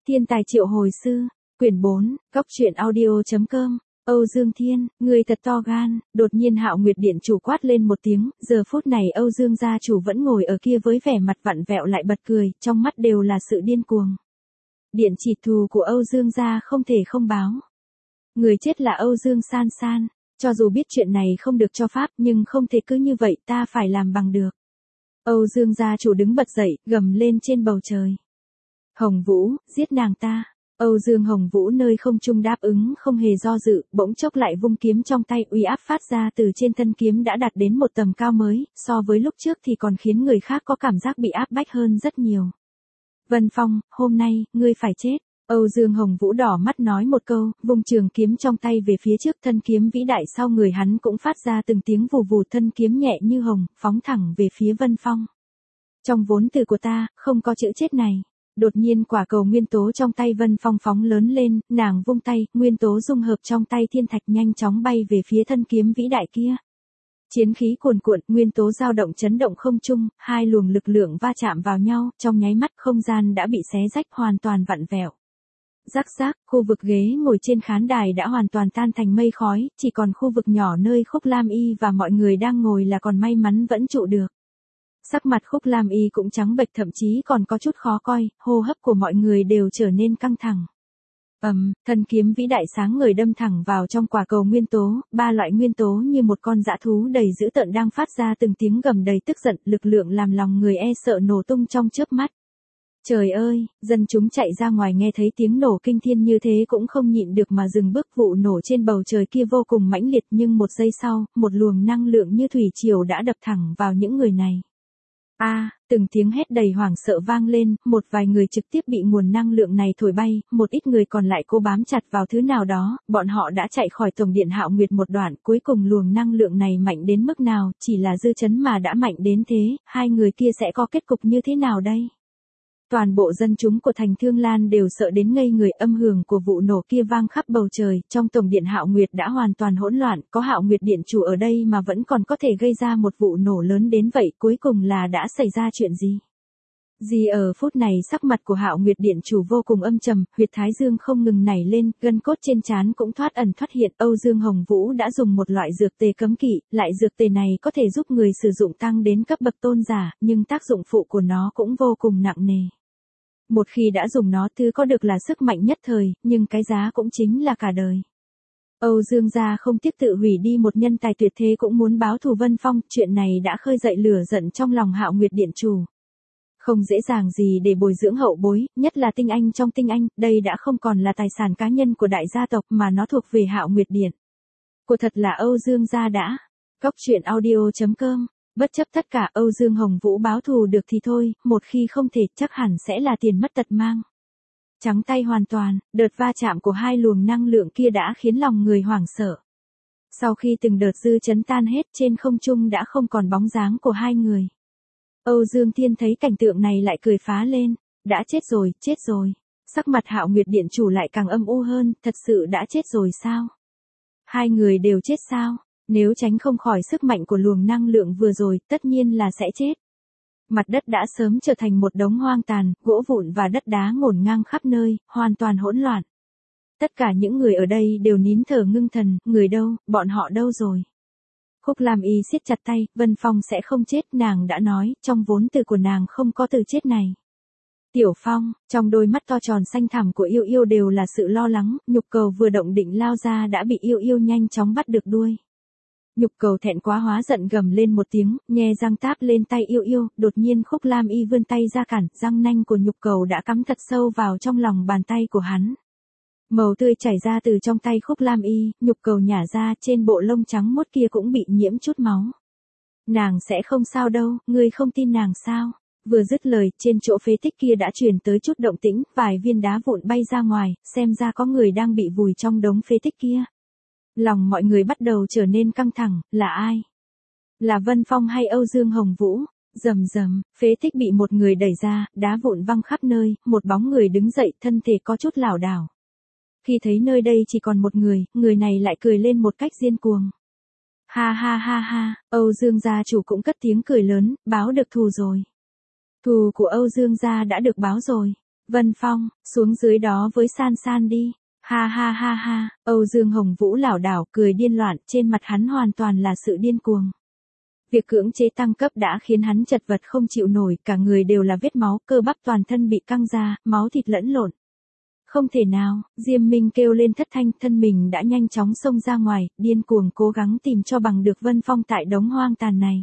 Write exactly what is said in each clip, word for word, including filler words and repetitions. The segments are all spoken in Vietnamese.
Thiên tài triệu hồi sư, quyển bốn, góc truyện audio.com, Âu Dương Thiên, người thật to gan, đột nhiên Hạo Nguyệt Điện chủ quát lên một tiếng, giờ phút này Âu Dương gia chủ vẫn ngồi ở kia với vẻ mặt vặn vẹo lại bật cười, trong mắt đều là sự điên cuồng. Điện chỉ thù của Âu Dương gia không thể không báo. Người chết là Âu Dương San San, cho dù biết chuyện này không được cho phép nhưng không thể cứ như vậy, ta phải làm bằng được. Âu Dương gia chủ đứng bật dậy, gầm lên trên bầu trời. Hồng Vũ, giết nàng ta. Âu Dương Hồng Vũ nơi không trung đáp ứng không hề do dự, bỗng chốc lại vung kiếm trong tay, uy áp phát ra từ trên thân kiếm đã đạt đến một tầm cao mới, so với lúc trước thì còn khiến người khác có cảm giác bị áp bách hơn rất nhiều. Vân Phong, hôm nay, ngươi phải chết. Âu Dương Hồng Vũ đỏ mắt nói một câu, vung trường kiếm trong tay về phía trước, thân kiếm vĩ đại sau người hắn cũng phát ra từng tiếng vù vù, thân kiếm nhẹ như hồng, phóng thẳng về phía Vân Phong. Trong vốn từ của ta, không có chữ chết này. Đột nhiên quả cầu nguyên tố trong tay Vân Phong phóng lớn lên, nàng vung tay, nguyên tố dung hợp trong tay thiên thạch nhanh chóng bay về phía thân kiếm vĩ đại kia. Chiến khí cuồn cuộn, nguyên tố dao động chấn động không trung, hai luồng lực lượng va chạm vào nhau, trong nháy mắt không gian đã bị xé rách hoàn toàn vặn vẹo. Rắc rác, khu vực ghế ngồi trên khán đài đã hoàn toàn tan thành mây khói, chỉ còn khu vực nhỏ nơi Khúc Lam Y và mọi người đang ngồi là còn may mắn vẫn trụ được. Sắc mặt Khúc Lam Y cũng trắng bệch, thậm chí còn có chút khó coi, hô hấp của mọi người đều trở nên căng thẳng. Ầm, um, thân kiếm vĩ đại sáng ngời đâm thẳng vào trong quả cầu nguyên tố, ba loại nguyên tố như một con dã thú đầy dữ tợn đang phát ra từng tiếng gầm đầy tức giận, lực lượng làm lòng người e sợ nổ tung trong chớp mắt. Trời ơi, dân chúng chạy ra ngoài nghe thấy tiếng nổ kinh thiên như thế cũng không nhịn được mà dừng bước, vụ nổ trên bầu trời kia vô cùng mãnh liệt nhưng một giây sau, một luồng năng lượng như thủy triều đã đập thẳng vào những người này. A, à, từng tiếng hét đầy hoảng sợ vang lên, một vài người trực tiếp bị nguồn năng lượng này thổi bay, một ít người còn lại cố bám chặt vào thứ nào đó, bọn họ đã chạy khỏi tổng điện Hạo Nguyệt một đoạn, cuối cùng luồng năng lượng này mạnh đến mức nào, chỉ là dư chấn mà đã mạnh đến thế, hai người kia sẽ có kết cục như thế nào đây? Toàn bộ dân chúng của thành Thương Lan đều sợ đến ngây người, âm hưởng của vụ nổ kia vang khắp bầu trời, trong tổng điện Hạo Nguyệt đã hoàn toàn hỗn loạn, có Hạo Nguyệt điện chủ ở đây mà vẫn còn có thể gây ra một vụ nổ lớn đến vậy, cuối cùng là đã xảy ra chuyện gì? Gì ở phút này sắc mặt của Hạo Nguyệt điện chủ vô cùng âm trầm, huyệt thái dương không ngừng nảy lên, gân cốt trên trán cũng thoát ẩn thoát hiện. Âu Dương Hồng Vũ đã dùng một loại dược tề cấm kỵ, loại dược tề này có thể giúp người sử dụng tăng đến cấp bậc tôn giả, nhưng tác dụng phụ của nó cũng vô cùng nặng nề. Một khi đã dùng nó, thứ có được là sức mạnh nhất thời, nhưng cái giá cũng chính là cả đời. Âu Dương gia không tiếc tự hủy đi một nhân tài tuyệt thế cũng muốn báo thù Vân Phong, chuyện này đã khơi dậy lửa giận trong lòng Hạo Nguyệt điện chủ. Không dễ dàng gì để bồi dưỡng hậu bối, nhất là tinh anh trong tinh anh, đây đã không còn là tài sản cá nhân của đại gia tộc mà nó thuộc về Hạo Nguyệt điện. Của thật là Âu Dương gia đã. Góc truyện audio.com. Bất chấp tất cả, Âu Dương Hồng Vũ báo thù được thì thôi, một khi không thể chắc hẳn sẽ là tiền mất tật mang. Trắng tay hoàn toàn, đợt va chạm của hai luồng năng lượng kia đã khiến lòng người hoảng sợ. Sau khi từng đợt dư chấn tan hết, trên không trung đã không còn bóng dáng của hai người. Âu Dương Thiên thấy cảnh tượng này lại cười phá lên, đã chết rồi, chết rồi. Sắc mặt Hạo Nguyệt điện chủ lại càng âm u hơn, thật sự đã chết rồi sao? Hai người đều chết sao? Nếu tránh không khỏi sức mạnh của luồng năng lượng vừa rồi, tất nhiên là sẽ chết. Mặt đất đã sớm trở thành một đống hoang tàn, gỗ vụn và đất đá ngổn ngang khắp nơi, hoàn toàn hỗn loạn. Tất cả những người ở đây đều nín thở ngưng thần, người đâu, bọn họ đâu rồi? Khúc Lam Y siết chặt tay, Vân Phong sẽ không chết, nàng đã nói, trong vốn từ của nàng không có từ chết này. Tiểu Phong, trong đôi mắt to tròn xanh thẳm của Yêu Yêu đều là sự lo lắng, nhục cầu vừa động định lao ra đã bị Yêu Yêu nhanh chóng bắt được đuôi. Nhục cầu thẹn quá hóa giận gầm lên một tiếng, nhe răng táp lên tay Yêu Yêu, đột nhiên Khúc Lam Y vươn tay ra cản, răng nanh của nhục cầu đã cắm thật sâu vào trong lòng bàn tay của hắn. Màu tươi chảy ra từ trong tay Khúc Lam Y, nhục cầu nhả ra, trên bộ lông trắng mốt kia cũng bị nhiễm chút máu. Nàng sẽ không sao đâu, ngươi không tin nàng sao? Vừa dứt lời, trên chỗ phế tích kia đã truyền tới chút động tĩnh, vài viên đá vụn bay ra ngoài, xem ra có người đang bị vùi trong đống phế tích kia. Lòng mọi người bắt đầu trở nên căng thẳng, là ai? Là Vân Phong hay Âu Dương Hồng Vũ? Rầm rầm, phế tích bị một người đẩy ra, đá vụn văng khắp nơi, một bóng người đứng dậy, thân thể có chút lảo đảo. Khi thấy nơi đây chỉ còn một người, người này lại cười lên một cách điên cuồng. Ha ha ha ha, Âu Dương gia chủ cũng cất tiếng cười lớn, báo được thù rồi. Thù của Âu Dương gia đã được báo rồi. Vân Phong, xuống dưới đó với San San đi. Ha ha ha ha, Âu Dương Hồng Vũ lảo đảo cười điên loạn, trên mặt hắn hoàn toàn là sự điên cuồng. Việc cưỡng chế tăng cấp đã khiến hắn chật vật không chịu nổi, cả người đều là vết máu, cơ bắp toàn thân bị căng ra, máu thịt lẫn lộn. Không thể nào, Diêm Minh kêu lên thất thanh, thân mình đã nhanh chóng xông ra ngoài, điên cuồng cố gắng tìm cho bằng được Vân Phong tại đống hoang tàn này.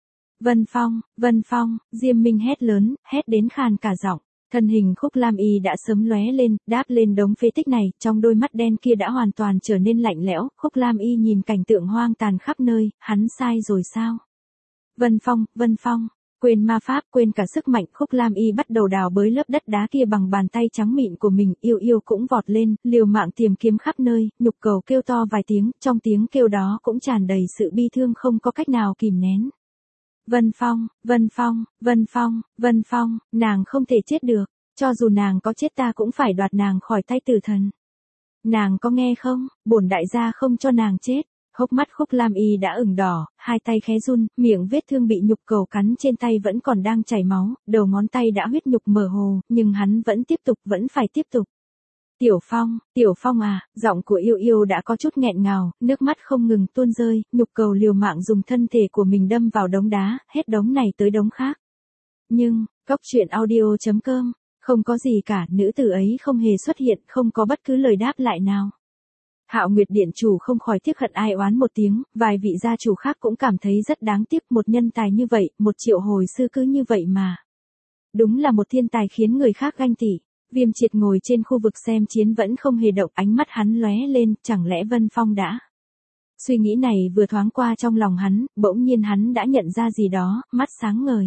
Vân Phong, Vân Phong, Diêm Minh hét lớn, hét đến khàn cả giọng. Thân hình Khúc Lam Y đã sớm lóe lên, đáp lên đống phế tích này, trong đôi mắt đen kia đã hoàn toàn trở nên lạnh lẽo. Khúc Lam Y nhìn cảnh tượng hoang tàn khắp nơi, hắn sai rồi sao? Vân Phong, Vân Phong, quên ma pháp, quên cả sức mạnh, Khúc Lam Y bắt đầu đào bới lớp đất đá kia bằng bàn tay trắng mịn của mình, Yêu Yêu cũng vọt lên, liều mạng tìm kiếm khắp nơi, nhục cầu kêu to vài tiếng, trong tiếng kêu đó cũng tràn đầy sự bi thương không có cách nào kìm nén. Vân Phong, Vân Phong, Vân Phong, Vân Phong, nàng không thể chết được, cho dù nàng có chết ta cũng phải đoạt nàng khỏi tay tử thần. Nàng có nghe không, bổn đại gia không cho nàng chết. Hốc mắt Khúc Lam Y đã ửng đỏ, hai tay khẽ run, miệng vết thương bị nhục cầu cắn trên tay vẫn còn đang chảy máu, đầu ngón tay đã huyết nhục mơ hồ, nhưng hắn vẫn tiếp tục, vẫn phải tiếp tục. Tiểu Phong, Tiểu Phong à, giọng của Yêu Yêu đã có chút nghẹn ngào, nước mắt không ngừng tuôn rơi, nhục cầu liều mạng dùng thân thể của mình đâm vào đống đá, hết đống này tới đống khác. Nhưng, Cốc Truyện Audio chấm com, không có gì cả, nữ tử ấy không hề xuất hiện, không có bất cứ lời đáp lại nào. Hạo Nguyệt Điện chủ không khỏi tiếc hận ai oán một tiếng, vài vị gia chủ khác cũng cảm thấy rất đáng tiếc, một nhân tài như vậy, một triệu hồi sư cứ như vậy mà. Đúng là một thiên tài khiến người khác ganh tị. Viêm Triệt ngồi trên khu vực xem chiến vẫn không hề động, ánh mắt hắn lóe lên, chẳng lẽ Vân Phong đã. Suy nghĩ này vừa thoáng qua trong lòng hắn, bỗng nhiên hắn đã nhận ra gì đó, mắt sáng ngời.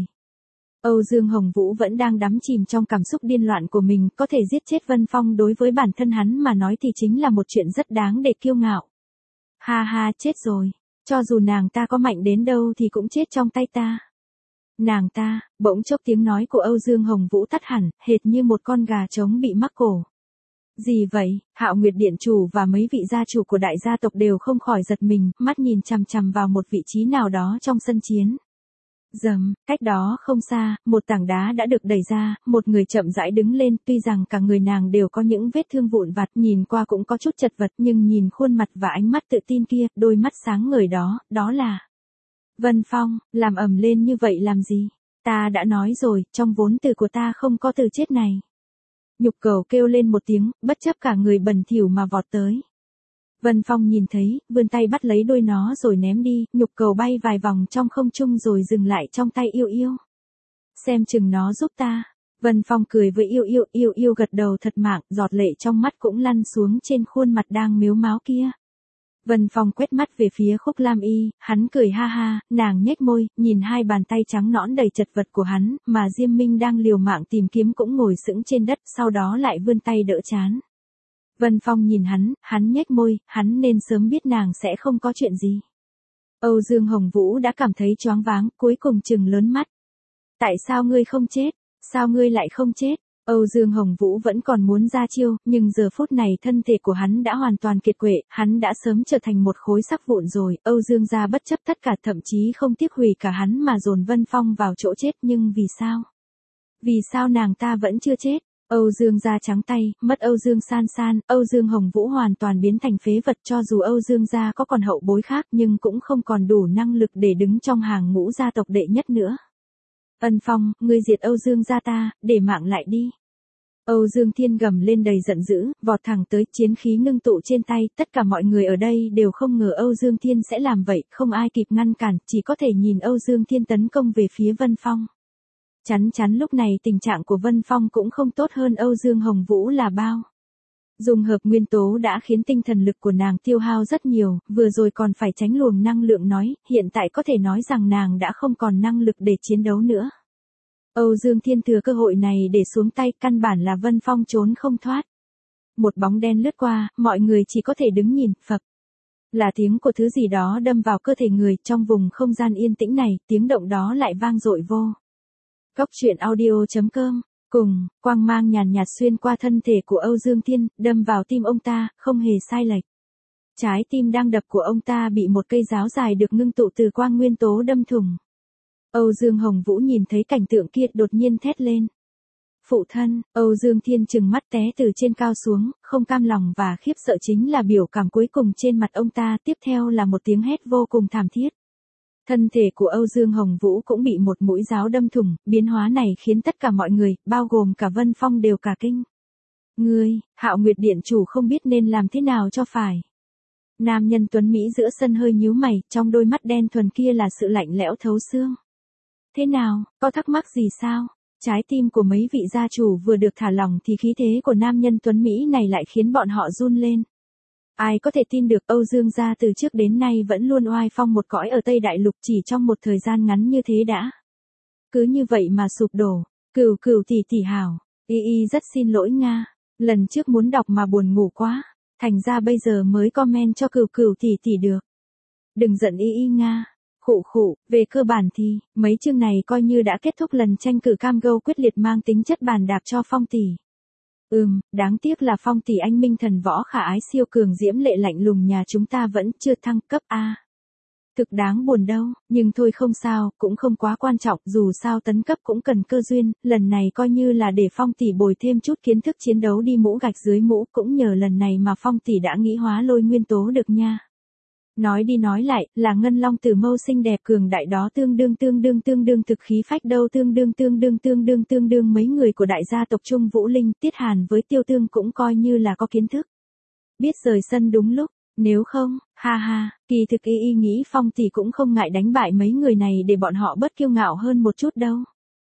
Âu Dương Hồng Vũ vẫn đang đắm chìm trong cảm xúc điên loạn của mình, có thể giết chết Vân Phong đối với bản thân hắn mà nói thì chính là một chuyện rất đáng để kiêu ngạo. Ha ha, chết rồi, cho dù nàng ta có mạnh đến đâu thì cũng chết trong tay ta. Nàng ta, bỗng chốc tiếng nói của Âu Dương Hồng Vũ tắt hẳn, hệt như một con gà trống bị mắc cổ. Gì vậy? Hạo Nguyệt Điện chủ và mấy vị gia chủ của đại gia tộc đều không khỏi giật mình, mắt nhìn chằm chằm vào một vị trí nào đó trong sân chiến. Dầm, cách đó không xa, một tảng đá đã được đẩy ra, một người chậm rãi đứng lên, tuy rằng cả người nàng đều có những vết thương vụn vặt, nhìn qua cũng có chút chật vật, nhưng nhìn khuôn mặt và ánh mắt tự tin kia, đôi mắt sáng ngời đó, đó là Vân Phong. Làm ầm lên như vậy làm gì? Ta đã nói rồi, trong vốn từ của ta không có từ chết này. Nhục cầu kêu lên một tiếng, bất chấp cả người bẩn thỉu mà vọt tới. Vân Phong nhìn thấy, vươn tay bắt lấy đuôi nó rồi ném đi, nhục cầu bay vài vòng trong không trung rồi dừng lại trong tay Yêu Yêu. Xem chừng nó giúp ta. Vân Phong cười với Yêu Yêu, Yêu Yêu gật đầu thật mạng, giọt lệ trong mắt cũng lăn xuống trên khuôn mặt đang mếu máo kia. Vân Phong quét mắt về phía Khúc Lam Y, hắn cười ha ha, nàng nhếch môi, nhìn hai bàn tay trắng nõn đầy chật vật của hắn, mà Diêm Minh đang liều mạng tìm kiếm cũng ngồi sững trên đất, sau đó lại vươn tay đỡ trán. Vân Phong nhìn hắn, hắn nhếch môi, hắn nên sớm biết nàng sẽ không có chuyện gì. Âu Dương Hồng Vũ đã cảm thấy choáng váng, cuối cùng trừng lớn mắt. Tại sao ngươi không chết? Sao ngươi lại không chết? Âu Dương Hồng Vũ vẫn còn muốn ra chiêu, nhưng giờ phút này thân thể của hắn đã hoàn toàn kiệt quệ, hắn đã sớm trở thành một khối sắc vụn rồi. Âu Dương gia bất chấp tất cả, thậm chí không tiếc hủy cả hắn mà dồn Vân Phong vào chỗ chết, nhưng vì sao? Vì sao nàng ta vẫn chưa chết? Âu Dương gia trắng tay, mất Âu Dương San San, Âu Dương Hồng Vũ hoàn toàn biến thành phế vật, cho dù Âu Dương gia có còn hậu bối khác nhưng cũng không còn đủ năng lực để đứng trong hàng ngũ gia tộc đệ nhất nữa. Ân Phong, ngươi diệt Âu Dương gia ta, để mạng lại đi. Âu Dương Thiên gầm lên đầy giận dữ, vọt thẳng tới, chiến khí ngưng tụ trên tay, tất cả mọi người ở đây đều không ngờ Âu Dương Thiên sẽ làm vậy, không ai kịp ngăn cản, chỉ có thể nhìn Âu Dương Thiên tấn công về phía Vân Phong. Chắn chắn lúc này tình trạng của Vân Phong cũng không tốt hơn Âu Dương Hồng Vũ là bao. Dùng hợp nguyên tố đã khiến tinh thần lực của nàng tiêu hao rất nhiều, vừa rồi còn phải tránh luồng năng lượng nói, hiện tại có thể nói rằng nàng đã không còn năng lực để chiến đấu nữa. Âu Dương Thiên thừa cơ hội này để xuống tay, căn bản là Vân Phong trốn không thoát. Một bóng đen lướt qua, mọi người chỉ có thể đứng nhìn, phập. Là tiếng của thứ gì đó đâm vào cơ thể người, trong vùng không gian yên tĩnh này, tiếng động đó lại vang dội vô. Cốc Truyện Audio chấm com. Cùng, quang mang nhàn nhạt xuyên qua thân thể của Âu Dương Thiên, đâm vào tim ông ta, không hề sai lệch. Trái tim đang đập của ông ta bị một cây giáo dài được ngưng tụ từ quang nguyên tố đâm thủng. Âu Dương Hồng Vũ nhìn thấy cảnh tượng kia đột nhiên thét lên. Phụ thân, Âu Dương Thiên trừng mắt té từ trên cao xuống, không cam lòng và khiếp sợ chính là biểu cảm cuối cùng trên mặt ông ta, tiếp theo là một tiếng hét vô cùng thảm thiết. Thân thể của Âu Dương Hồng Vũ cũng bị một mũi giáo đâm thủng, biến hóa này khiến tất cả mọi người, bao gồm cả Vân Phong đều cả kinh. Ngươi, Hạo Nguyệt Điện chủ không biết nên làm thế nào cho phải. Nam nhân tuấn Mỹ giữa sân hơi nhíu mày, trong đôi mắt đen thuần kia là sự lạnh lẽo thấu xương. Thế nào, có thắc mắc gì sao? Trái tim của mấy vị gia chủ vừa được thả lỏng thì khí thế của nam nhân tuấn Mỹ này lại khiến bọn họ run lên. Ai có thể tin được Âu Dương gia từ trước đến nay vẫn luôn oai phong một cõi ở Tây Đại Lục, chỉ trong một thời gian ngắn như thế đã. Cứ như vậy mà sụp đổ. Cửu Cửu tỷ tỷ hảo, y y rất xin lỗi Nga. Lần trước muốn đọc mà buồn ngủ quá, thành ra bây giờ mới comment cho Cửu Cửu tỷ tỷ được. Đừng giận y y Nga. Khụ khụ, về cơ bản thì, mấy chương này coi như đã kết thúc lần tranh cử cam go quyết liệt mang tính chất bàn đạp cho Phong tỷ. Ừm, đáng tiếc là Phong tỷ anh minh thần võ khả ái siêu cường diễm lệ lạnh lùng nhà chúng ta vẫn chưa thăng cấp A. Thực đáng buồn đâu, nhưng thôi không sao, cũng không quá quan trọng, dù sao tấn cấp cũng cần cơ duyên, lần này coi như là để Phong tỷ bồi thêm chút kiến thức chiến đấu đi mũ gạch dưới mũ, cũng nhờ lần này mà Phong tỷ đã nghĩ hóa lôi nguyên tố được nha. Nói đi nói lại, là ngân long tử mâu xinh đẹp cường đại đó tương đương tương đương tương đương thực khí phách đâu tương đương tương đương tương đương tương đương mấy người của đại gia tộc Trung Vũ Linh, Tiết Hàn với Tiêu Tương cũng coi như là có kiến thức. Biết rời sân đúng lúc, nếu không, ha ha, kỳ thực y y nghĩ Phong tỷ cũng không ngại đánh bại mấy người này để bọn họ bớt kiêu ngạo hơn một chút đâu.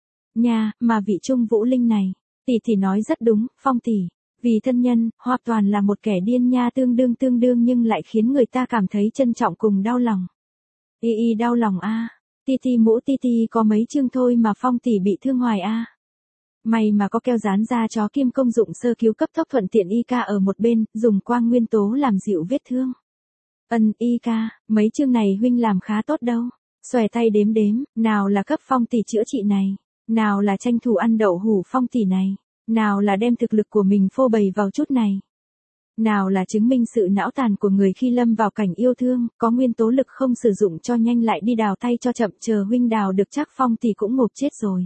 Nha, mà vị Trung Vũ Linh này, tỷ tỷ nói rất đúng, Phong tỷ. Vì thân nhân, hoàn toàn là một kẻ điên nha tương đương tương đương nhưng lại khiến người ta cảm thấy trân trọng cùng đau lòng. Y y đau lòng a, à. Ti ti mũ ti ti có mấy chương thôi mà Phong tỷ bị thương hoài a. À. May mà có keo dán da chó kim công dụng sơ cứu cấp tốc thuận tiện y ca ở một bên, dùng quang nguyên tố làm dịu vết thương. Ân y ca, mấy chương này huynh làm khá tốt đâu. Xòe tay đếm đếm, nào là cấp Phong tỷ chữa trị này, nào là tranh thủ ăn đậu hủ Phong tỷ này. Nào là đem thực lực của mình phô bày vào chút này. Nào là chứng minh sự não tàn của người khi lâm vào cảnh yêu thương, có nguyên tố lực không sử dụng cho nhanh lại đi đào tay cho chậm, chờ huynh đào được chắc Phong tỷ cũng ngộp chết rồi.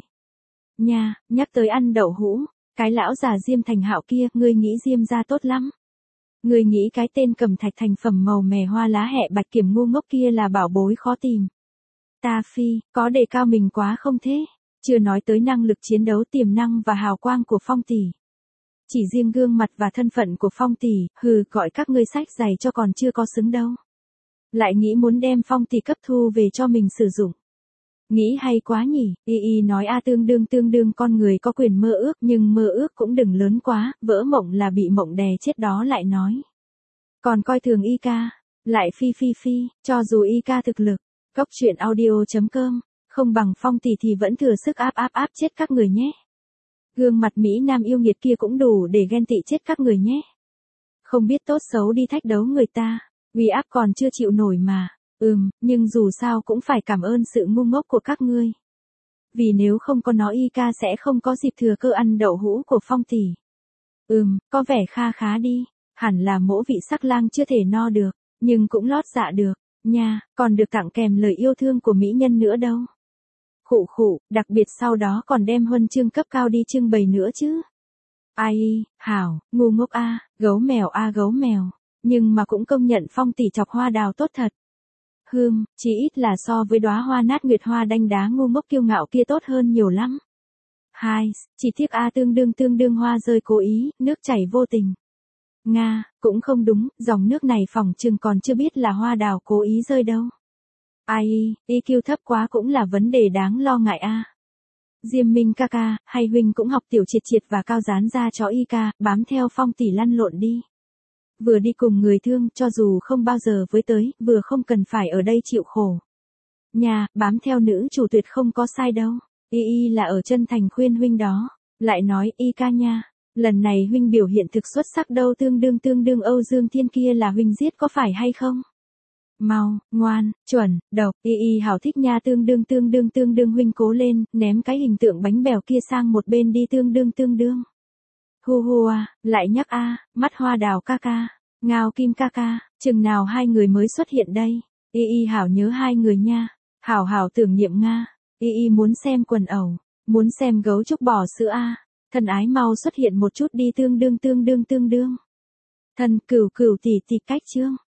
Nha, nhắc tới ăn đậu hũ, cái lão già Diêm Thành Hạo kia, ngươi nghĩ Diêm gia tốt lắm. Ngươi nghĩ cái tên cầm thạch thành phẩm màu mè hoa lá hẹ bạch kiểm ngu ngốc kia là bảo bối khó tìm. Ta phi, có đề cao mình quá không thế? Chưa nói tới năng lực chiến đấu tiềm năng và hào quang của Phong tỷ. Chỉ riêng gương mặt và thân phận của Phong tỷ, hừ, gọi các ngươi sách giày cho còn chưa có xứng đâu. Lại nghĩ muốn đem Phong tỷ cấp thu về cho mình sử dụng. Nghĩ hay quá nhỉ, y y nói a tương đương tương đương con người có quyền mơ ước nhưng mơ ước cũng đừng lớn quá, vỡ mộng là bị mộng đè chết đó lại nói. Còn coi thường y ca, lại phi phi phi, cho dù y ca thực lực, cốc truyện audio chấm com. Không bằng Phong tỷ thì vẫn thừa sức áp áp áp chết các người nhé. Gương mặt Mỹ Nam yêu nghiệt kia cũng đủ để ghen tị chết các người nhé. Không biết tốt xấu đi thách đấu người ta, uy áp còn chưa chịu nổi mà. Ừm, nhưng dù sao cũng phải cảm ơn sự ngu ngốc của các ngươi. Vì nếu không có nó y ca sẽ không có dịp thừa cơ ăn đậu hũ của Phong tỷ. Ừm, có vẻ kha khá đi, hẳn là mỗ vị sắc lang chưa thể no được, nhưng cũng lót dạ được, nha, còn được tặng kèm lời yêu thương của mỹ nhân nữa đâu. Khụ khụ, đặc biệt sau đó còn đem huân chương cấp cao đi trưng bày nữa chứ. Ai, hảo, ngu ngốc a, gấu mèo a gấu mèo, nhưng mà cũng công nhận Phong tỷ chọc hoa đào tốt thật. Hừm, chỉ ít là so với đóa hoa nát nguyệt hoa đanh đá ngu ngốc kiêu ngạo kia tốt hơn nhiều lắm. Hai, chỉ tiếc a tương đương tương đương hoa rơi cố ý, nước chảy vô tình. Nga, cũng không đúng, dòng nước này phỏng chừng còn chưa biết là hoa đào cố ý rơi đâu. Ai, i kiu thấp quá cũng là vấn đề đáng lo ngại a. À. Diêm Minh ca ca, hay huynh cũng học tiểu triệt triệt và cao dán ra cho y ca, bám theo Phong tỷ lăn lộn đi. Vừa đi cùng người thương, cho dù không bao giờ với tới, vừa không cần phải ở đây chịu khổ. Nhà, bám theo nữ chủ tuyệt không có sai đâu. Y y là ở chân thành khuyên huynh đó. Lại nói y ca nha, lần này huynh biểu hiện thực xuất sắc đâu tương đương tương đương Âu Dương Thiên kia là huynh giết có phải hay không? Mau, ngoan, chuẩn, độc, y y hảo thích nha tương đương tương đương tương đương huynh cố lên, ném cái hình tượng bánh bèo kia sang một bên đi tương đương tương đương. Hu hu à, lại nhắc a, à, mắt hoa đào ca ca, ngao kim ca ca, chừng nào hai người mới xuất hiện đây, y y hảo nhớ hai người nha, hảo hảo tưởng niệm Nga, y y muốn xem quần ẩu, muốn xem gấu trúc bò sữa a, à. Thân ái mau xuất hiện một chút đi tương đương tương đương tương đương. Thân cửu cửu tỷ tỷ cách chương.